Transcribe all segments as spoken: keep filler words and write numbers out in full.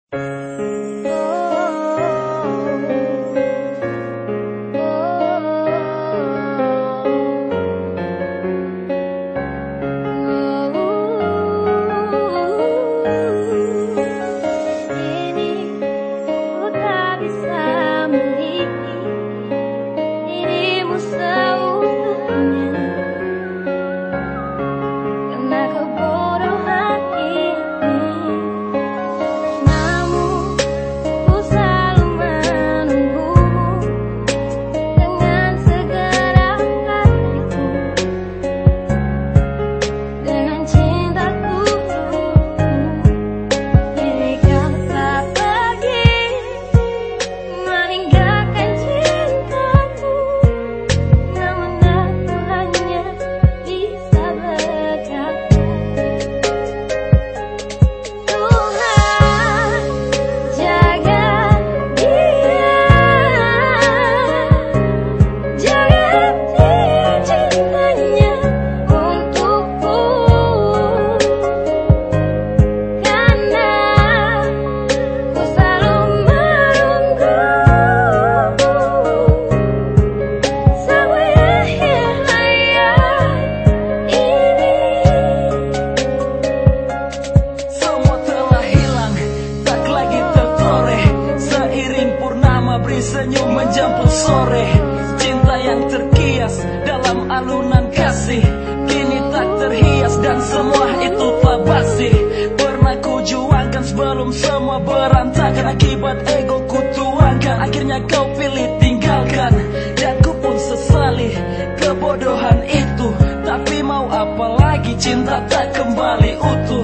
Senyum menjemput sore, cinta yang terkias dalam alunan kasih, kini tak terhias dan semua itu telah basi. Pernah ku juangkan sebelum semua berantakan, akibat ego ku tuangkan, akhirnya kau pilih tinggalkan. Dan ku pun sesali kebodohan itu, tapi mau apa lagi, cinta tak kembali utuh.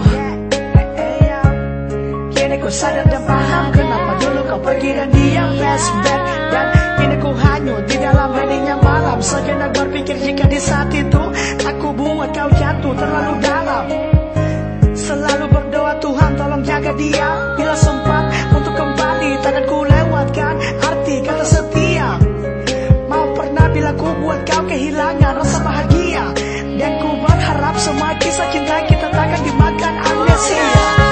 Kini ku sadar dan paham kenapa dulu kau pergi dan diam. Flashback dan kini ku hanyut di dalam heningnya malam. Sejenak berpikir jika di saat itu aku buat kau jatuh terlalu dalam. Selalu berdoa Tuhan tolong jaga dia, bila sempat untuk kembali takkan ku lewatkan arti kata setia. Mau pernah bila ku buat kau kehilangan rasa bahagia, dan ku berharap semua kisah cinta kita takkan dimakan amnesia.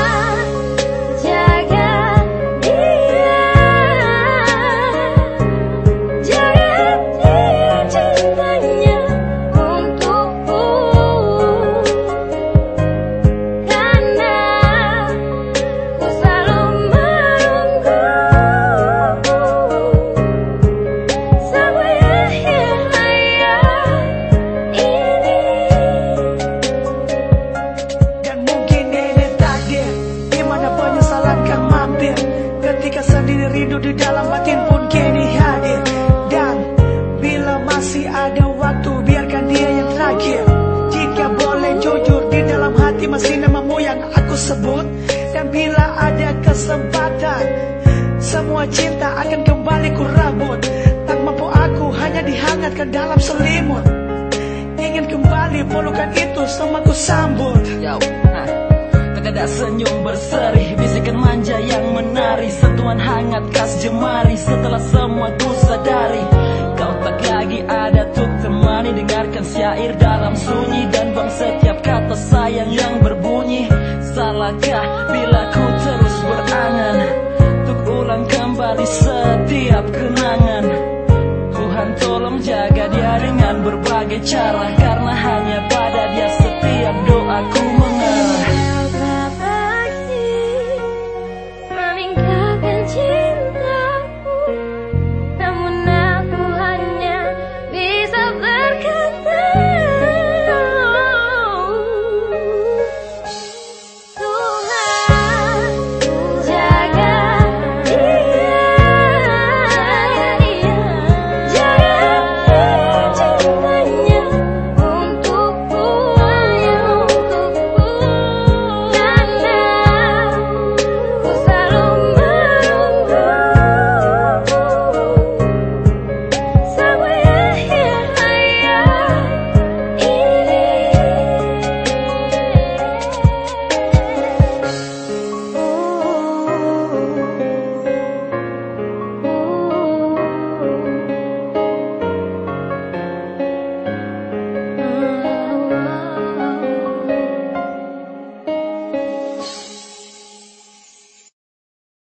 Ketika sendiri rindu di dalam batin pun kini hadir. Dan bila masih ada waktu biarkan dia yang terakhir. Jika boleh jujur di dalam hati masih namamu yang aku sebut. Dan bila ada kesempatan semua cinta akan kembali ku rabut. Tak mampu aku hanya dihangatkan dalam selimut. Ingin kembali pelukan itu semua ku sambut. Yo, nah. Ada senyum berseri, bisikan manja yang menari, sentuhan hangat khas jemari. Setelah semua ku sadari, kau tak lagi ada untuk temani. Dengarkan syair dalam sunyi dan bang setiap kata sayang yang berbunyi. Salahkah bila ku terus berangan untuk ulang kembali setiap kenangan? Tuhan tolong jaga dia dengan berbagai cara.